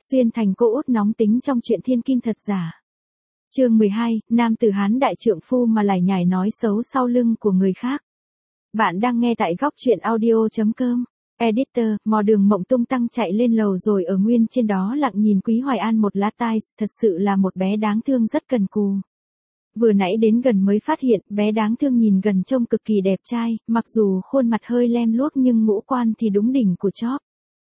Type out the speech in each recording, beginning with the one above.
Xuyên thành cô út nóng tính trong chuyện thiên kim thật giả. Chương 12, nam tử Hán đại trượng phu mà lải nhải nói xấu sau lưng của người khác. Bạn đang nghe tại góc truyện audio.com. Editor, mò đường mộng tung tăng chạy lên lầu rồi ở nguyên trên đó lặng nhìn Quý Hoài An một lát tai, thật sự là một bé đáng thương rất cần cù. Vừa nãy đến gần mới phát hiện, bé đáng thương nhìn gần trông cực kỳ đẹp trai, mặc dù khuôn mặt hơi lem luốc nhưng ngũ quan thì đúng đỉnh của chóp.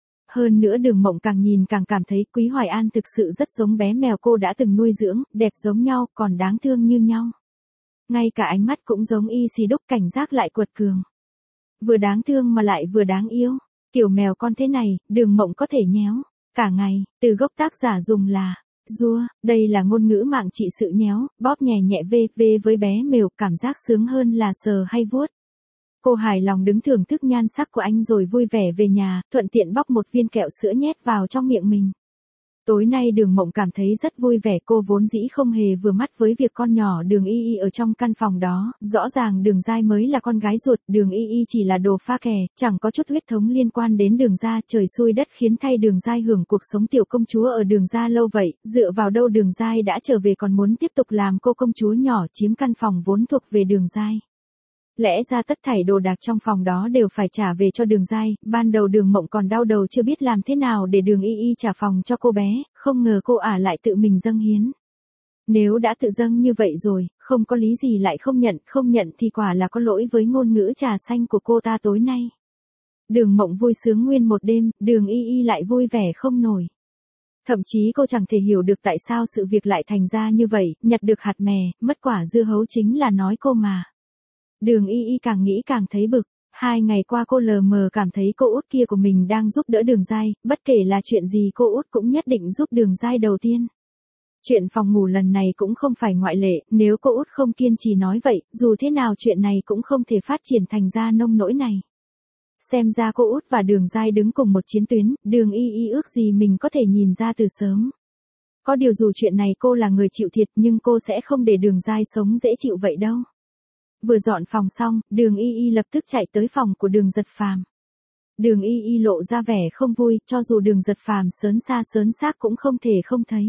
Hơn nữa Đường Mộng càng nhìn càng cảm thấy Quý Hoài An thực sự rất giống bé mèo cô đã từng nuôi dưỡng, đẹp giống nhau, còn đáng thương như nhau. Ngay cả ánh mắt cũng giống y xì đúc, cảnh giác lại quật cường. Vừa đáng thương mà lại vừa đáng yêu. Kiểu mèo con thế này, Đường Mộng có thể nhéo cả ngày, từ gốc tác giả dùng là rua, đây là ngôn ngữ mạng trị sự nhéo, bóp nhẹ nhẹ về với bé mèo, cảm giác sướng hơn là sờ hay vuốt. Cô hài lòng đứng thưởng thức nhan sắc của anh rồi vui vẻ về nhà, thuận tiện bóc một viên kẹo sữa nhét vào trong miệng mình. Tối nay Đường Mộng cảm thấy rất vui vẻ, cô vốn dĩ không hề vừa mắt với việc con nhỏ Đường Y Y ở trong căn phòng đó, rõ ràng Đường Giai mới là con gái ruột, Đường Y Y chỉ là đồ pha kè, chẳng có chút huyết thống liên quan đến Đường gia, trời xui đất khiến thay Đường Giai hưởng cuộc sống tiểu công chúa ở Đường gia lâu vậy, dựa vào đâu Đường Giai đã trở về còn muốn tiếp tục làm cô công chúa nhỏ chiếm căn phòng vốn thuộc về Đường Giai. Lẽ ra tất thảy đồ đạc trong phòng đó đều phải trả về cho Đường Giai, ban đầu Đường Mộng còn đau đầu chưa biết làm thế nào để Đường Y Y trả phòng cho cô bé, không ngờ cô ả lại tự mình dâng hiến. Nếu đã tự dâng như vậy rồi, không có lý gì lại không nhận thì quả là có lỗi với ngôn ngữ trà xanh của cô ta tối nay. Đường Mộng vui sướng nguyên một đêm, Đường Y Y lại vui vẻ không nổi. Thậm chí cô chẳng thể hiểu được tại sao sự việc lại thành ra như vậy, nhặt được hạt mè, mất quả dưa hấu chính là nói cô mà. Đường Y Y càng nghĩ càng thấy bực, 2 ngày qua cô lờ mờ cảm thấy cô út kia của mình đang giúp đỡ Đường Giai, bất kể là chuyện gì cô út cũng nhất định giúp Đường Giai đầu tiên. Chuyện phòng ngủ lần này cũng không phải ngoại lệ, nếu cô út không kiên trì nói vậy, dù thế nào chuyện này cũng không thể phát triển thành ra nông nỗi này. Xem ra cô út và Đường Giai đứng cùng một chiến tuyến, Đường Y Y ước gì mình có thể nhìn ra từ sớm. Có điều dù chuyện này cô là người chịu thiệt nhưng cô sẽ không để Đường Giai sống dễ chịu vậy đâu. Vừa dọn phòng xong, Đường Y Y lập tức chạy tới phòng của Đường Giật Phàm. Đường Y Y lộ ra vẻ không vui, cho dù Đường Giật Phàm sớn xa sớn xác cũng không thể không thấy.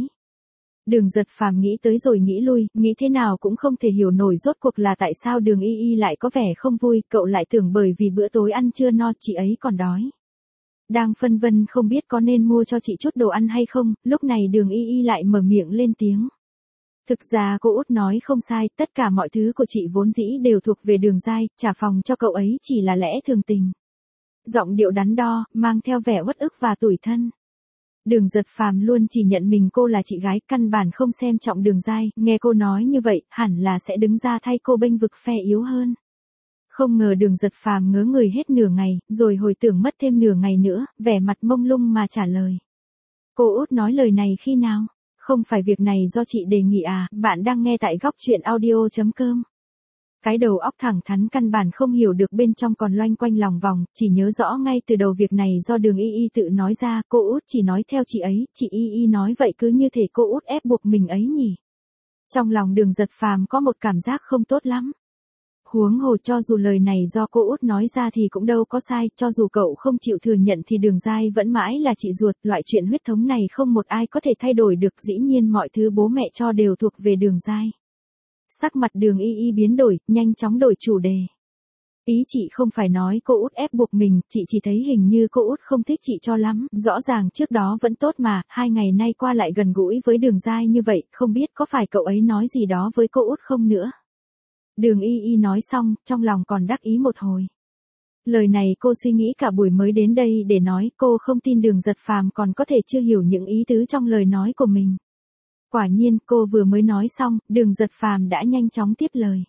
Đường Giật Phàm nghĩ tới rồi nghĩ lui, nghĩ thế nào cũng không thể hiểu nổi rốt cuộc là tại sao Đường Y Y lại có vẻ không vui, cậu lại tưởng bởi vì bữa tối ăn chưa no chị ấy còn đói. Đang phân vân không biết có nên mua cho chị chút đồ ăn hay không, lúc này Đường Y Y lại mở miệng lên tiếng. Thực ra cô út nói không sai, tất cả mọi thứ của chị vốn dĩ đều thuộc về Đường Giai, trả phòng cho cậu ấy chỉ là lẽ thường tình. Giọng điệu đắn đo, mang theo vẻ uất ức và tủi thân. Đường Giật Phàm luôn chỉ nhận mình cô là chị gái, căn bản không xem trọng Đường Giai, nghe cô nói như vậy, hẳn là sẽ đứng ra thay cô bênh vực phe yếu hơn. Không ngờ Đường Giật Phàm ngớ người hết nửa ngày, rồi hồi tưởng mất thêm nửa ngày nữa, vẻ mặt mông lung mà trả lời. Cô út nói lời này khi nào? Không phải việc này do chị đề nghị à, bạn đang nghe tại góc truyện audio.com. Cái đầu óc thẳng thắn căn bản không hiểu được bên trong còn loanh quanh lòng vòng, chỉ nhớ rõ ngay từ đầu việc này do Đường Y Y tự nói ra, cô út chỉ nói theo chị ấy, chị Y Y nói vậy cứ như thể cô út ép buộc mình ấy nhỉ. Trong lòng Đường Giật Phàm có một cảm giác không tốt lắm. Huống hồ cho dù lời này do cô út nói ra thì cũng đâu có sai, cho dù cậu không chịu thừa nhận thì Đường Giai vẫn mãi là chị ruột, loại chuyện huyết thống này không một ai có thể thay đổi được, dĩ nhiên mọi thứ bố mẹ cho đều thuộc về Đường Giai. Sắc mặt Đường Y Y biến đổi, nhanh chóng đổi chủ đề. Ý chị không phải nói cô út ép buộc mình, chị chỉ thấy hình như cô út không thích chị cho lắm, rõ ràng trước đó vẫn tốt mà, 2 ngày nay qua lại gần gũi với Đường Giai như vậy, không biết có phải cậu ấy nói gì đó với cô út không nữa. Đường Y Y nói xong, trong lòng còn đắc ý một hồi. Lời này cô suy nghĩ cả buổi mới đến đây để nói, cô không tin Đường Giật Phàm còn có thể chưa hiểu những ý tứ trong lời nói của mình. Quả nhiên, cô vừa mới nói xong, Đường Giật Phàm đã nhanh chóng tiếp lời.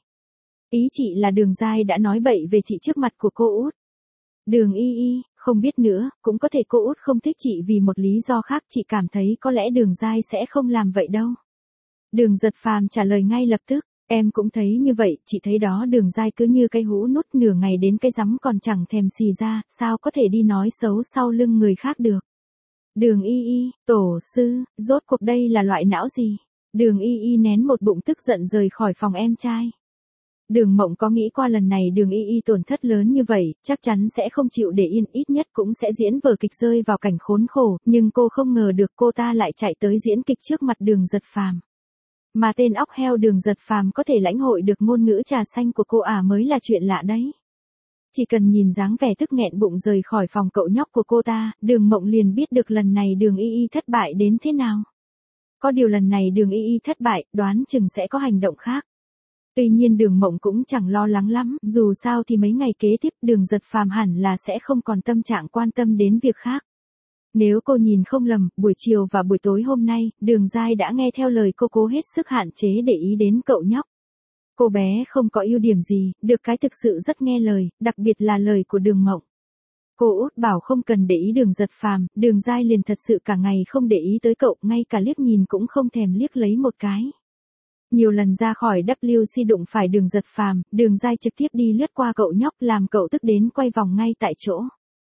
Ý chị là Đường Giai đã nói bậy về chị trước mặt của cô út. Đường Y Y, không biết nữa, cũng có thể cô út không thích chị vì một lý do khác, chị cảm thấy có lẽ Đường Giai sẽ không làm vậy đâu. Đường Giật Phàm trả lời ngay lập tức. Em cũng thấy như vậy, chị thấy đó Đường Giai cứ như cây hũ nút nửa ngày đến cái rắm còn chẳng thèm xì ra, sao có thể đi nói xấu sau lưng người khác được. Đường Y Y, tổ sư, rốt cuộc đây là loại não gì? Đường Y Y nén một bụng tức giận rời khỏi phòng em trai. Đường Mộng có nghĩ qua lần này Đường Y Y tổn thất lớn như vậy, chắc chắn sẽ không chịu để yên, ít nhất cũng sẽ diễn vở kịch rơi vào cảnh khốn khổ, nhưng cô không ngờ được cô ta lại chạy tới diễn kịch trước mặt Đường Giật Phàm. Mà tên óc heo Đường Giật Phàm có thể lãnh hội được ngôn ngữ trà xanh của cô mới là chuyện lạ đấy. Chỉ cần nhìn dáng vẻ tức nghẹn bụng rời khỏi phòng cậu nhóc của cô ta, Đường Mộng liền biết được lần này Đường Y Y thất bại đến thế nào. Có điều lần này Đường Y Y thất bại, đoán chừng sẽ có hành động khác. Tuy nhiên Đường Mộng cũng chẳng lo lắng lắm, dù sao thì mấy ngày kế tiếp Đường Giật Phàm hẳn là sẽ không còn tâm trạng quan tâm đến việc khác. Nếu cô nhìn không lầm, buổi chiều và buổi tối hôm nay, Đường Giai đã nghe theo lời cô cố hết sức hạn chế để ý đến cậu nhóc. Cô bé không có ưu điểm gì, được cái thực sự rất nghe lời, đặc biệt là lời của Đường Mộng. Cô út bảo không cần để ý Đường Giật Phàm, Đường Giai liền thật sự cả ngày không để ý tới cậu, ngay cả liếc nhìn cũng không thèm liếc lấy một cái. Nhiều lần ra khỏi WC đụng phải Đường Giật Phàm, Đường Giai trực tiếp đi lướt qua cậu nhóc làm cậu tức đến quay vòng ngay tại chỗ.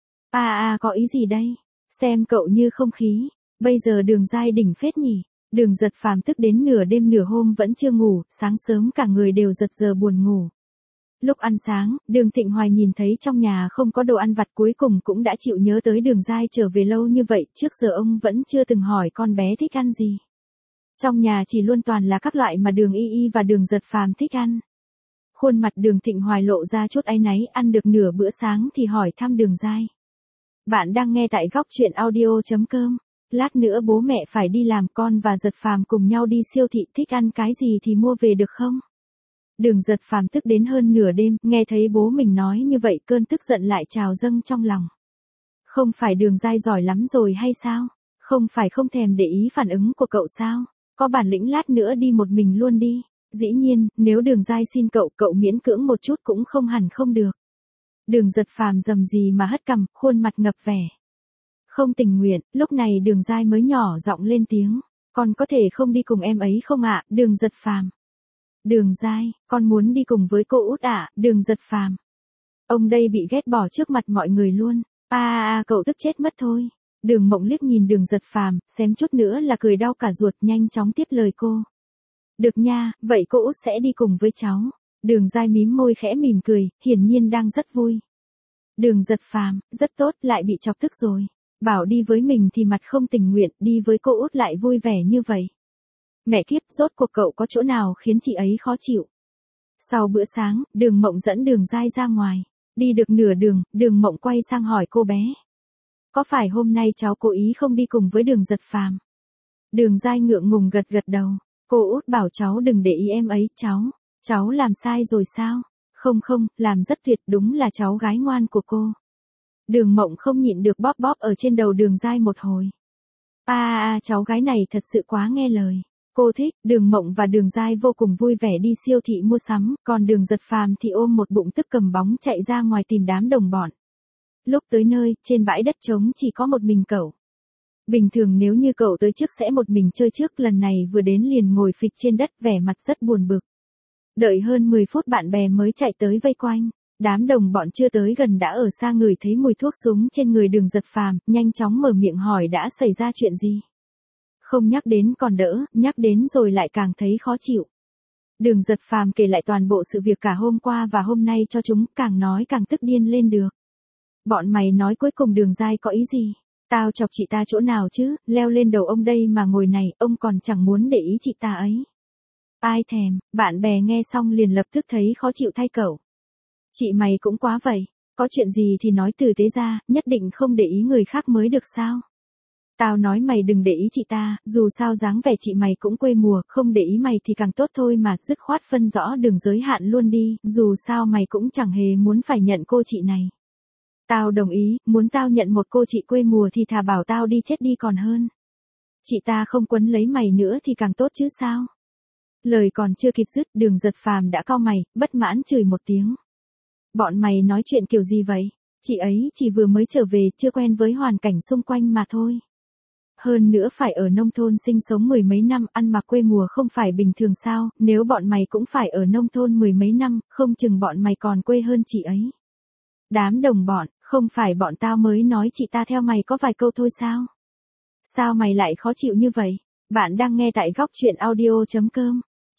Có ý gì đây? Xem cậu như không khí. Bây giờ Đường Giai đỉnh phết nhỉ. Đường Giật Phàm tức đến nửa đêm nửa hôm vẫn chưa ngủ, sáng sớm cả người đều giật giờ buồn ngủ. Lúc ăn sáng, Đường Thịnh Hoài nhìn thấy trong nhà không có đồ ăn vặt cuối cùng cũng đã chịu nhớ tới Đường Giai trở về lâu như vậy, trước giờ ông vẫn chưa từng hỏi con bé thích ăn gì. Trong nhà chỉ luôn toàn là các loại mà Đường Y Y và Đường Giật Phàm thích ăn. Khuôn mặt Đường Thịnh Hoài lộ ra chút áy náy, ăn được nửa bữa sáng thì hỏi thăm Đường Giai. Bạn đang nghe tại góc truyện audio.com. Lát nữa bố mẹ phải đi làm, con và Giật Phàm cùng nhau đi siêu thị, thích ăn cái gì thì mua về được không? Đường Giật Phàm tức đến hơn nửa đêm, nghe thấy bố mình nói như vậy cơn tức giận lại trào dâng trong lòng. Không phải Đường Giai giỏi lắm rồi hay sao? Không phải không thèm để ý phản ứng của cậu sao? Có bản lĩnh lát nữa đi một mình luôn đi. Dĩ nhiên, nếu Đường Giai xin cậu, cậu miễn cưỡng một chút cũng không hẳn không được. Đường Giật Phàm rầm gì mà hất cằm, khuôn mặt ngập vẻ không tình nguyện. Lúc này Đường Giai mới nhỏ giọng lên tiếng. Con có thể không đi cùng em ấy không ạ, Đường Giật Phàm? Đường Giai, con muốn đi cùng với cô út ạ, Đường Giật Phàm. Ông đây bị ghét bỏ trước mặt mọi người luôn. Cậu tức chết mất thôi. Đường Mộng liếc nhìn Đường Giật Phàm, xém chút nữa là cười đau cả ruột, nhanh chóng tiếp lời cô. Được nha, vậy cô út sẽ đi cùng với cháu. Đường Giai mím môi khẽ mỉm cười, hiển nhiên đang rất vui. Đường Giật Phàm, rất tốt, lại bị chọc tức rồi. Bảo đi với mình thì mặt không tình nguyện, đi với cô út lại vui vẻ như vậy. Mẹ kiếp, rốt cuộc cậu có chỗ nào khiến chị ấy khó chịu. Sau bữa sáng, Đường Mộng dẫn Đường Giai ra ngoài. Đi được nửa đường, Đường Mộng quay sang hỏi cô bé. Có phải hôm nay cháu cố ý không đi cùng với Đường Giật Phàm? Đường Giai ngượng ngùng gật gật đầu. Cô út bảo cháu đừng để ý em ấy, cháu làm sai rồi sao? Không, làm rất tuyệt, đúng là cháu gái ngoan của cô. Đường Mộng không nhịn được bóp bóp ở trên đầu Đường Giai một hồi. Cháu gái này thật sự quá nghe lời. Cô thích. Đường Mộng và Đường Giai vô cùng vui vẻ đi siêu thị mua sắm, còn Đường Giật Phàm thì ôm một bụng tức cầm bóng chạy ra ngoài tìm đám đồng bọn. Lúc tới nơi, trên bãi đất trống chỉ có một mình cậu. Bình thường nếu như cậu tới trước sẽ một mình chơi trước, lần này vừa đến liền ngồi phịch trên đất, vẻ mặt rất buồn bực. Đợi hơn 10 phút bạn bè mới chạy tới vây quanh. Đám đồng bọn chưa tới gần đã ở xa ngửi thấy mùi thuốc súng trên người Đường Giật Phàm, nhanh chóng mở miệng hỏi đã xảy ra chuyện gì. Không nhắc đến còn đỡ, nhắc đến rồi lại càng thấy khó chịu. Đường Giật Phàm kể lại toàn bộ sự việc cả hôm qua và hôm nay cho chúng, càng nói càng tức điên lên được. Bọn mày nói cuối cùng Đường Giai có ý gì? Tao chọc chị ta chỗ nào chứ, leo lên đầu ông đây mà ngồi này, ông còn chẳng muốn để ý chị ta ấy. Ai thèm, bạn bè nghe xong liền lập tức thấy khó chịu thay cậu. Chị mày cũng quá vậy, có chuyện gì thì nói tử tế ra, nhất định không để ý người khác mới được sao? Tao nói mày đừng để ý chị ta, dù sao dáng vẻ chị mày cũng quê mùa, không để ý mày thì càng tốt thôi mà, dứt khoát phân rõ đường giới hạn luôn đi, dù sao mày cũng chẳng hề muốn phải nhận cô chị này. Tao đồng ý, muốn tao nhận một cô chị quê mùa thì thà bảo tao đi chết đi còn hơn. Chị ta không quấn lấy mày nữa thì càng tốt chứ sao? Lời còn chưa kịp dứt, Đường Giật Phàm đã cau mày, bất mãn chửi một tiếng. Bọn mày nói chuyện kiểu gì vậy? Chị ấy chỉ vừa mới trở về, chưa quen với hoàn cảnh xung quanh mà thôi. Hơn nữa phải ở nông thôn sinh sống 10 mấy năm, ăn mặc quê mùa không phải bình thường sao, nếu bọn mày cũng phải ở nông thôn 10 mấy năm, không chừng bọn mày còn quê hơn chị ấy. Đám đồng bọn, không phải bọn tao mới nói chị ta theo mày có vài câu thôi sao? Sao mày lại khó chịu như vậy? Bạn đang nghe tại góc truyện audio.com.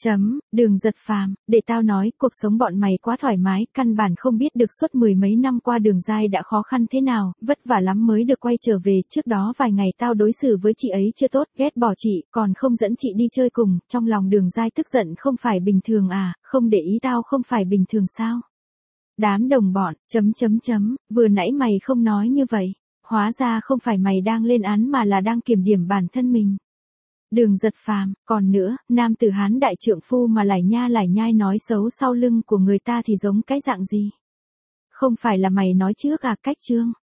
Đường Giật Phàm, để tao nói, cuộc sống bọn mày quá thoải mái, căn bản không biết được suốt mười mấy năm qua Đường Giai đã khó khăn thế nào, vất vả lắm mới được quay trở về, trước đó vài ngày tao đối xử với chị ấy chưa tốt, ghét bỏ chị, còn không dẫn chị đi chơi cùng, trong lòng Đường Giai tức giận không phải bình thường à, không để ý tao không phải bình thường sao? Đám đồng bọn, vừa nãy mày không nói như vậy, hóa ra không phải mày đang lên án mà là đang kiểm điểm bản thân mình. Đường Giật Phàm, còn nữa, nam tử Hán đại trượng phu mà lải nhai nói xấu sau lưng của người ta thì giống cái dạng gì? Không phải là mày nói trước à, Cách Trương?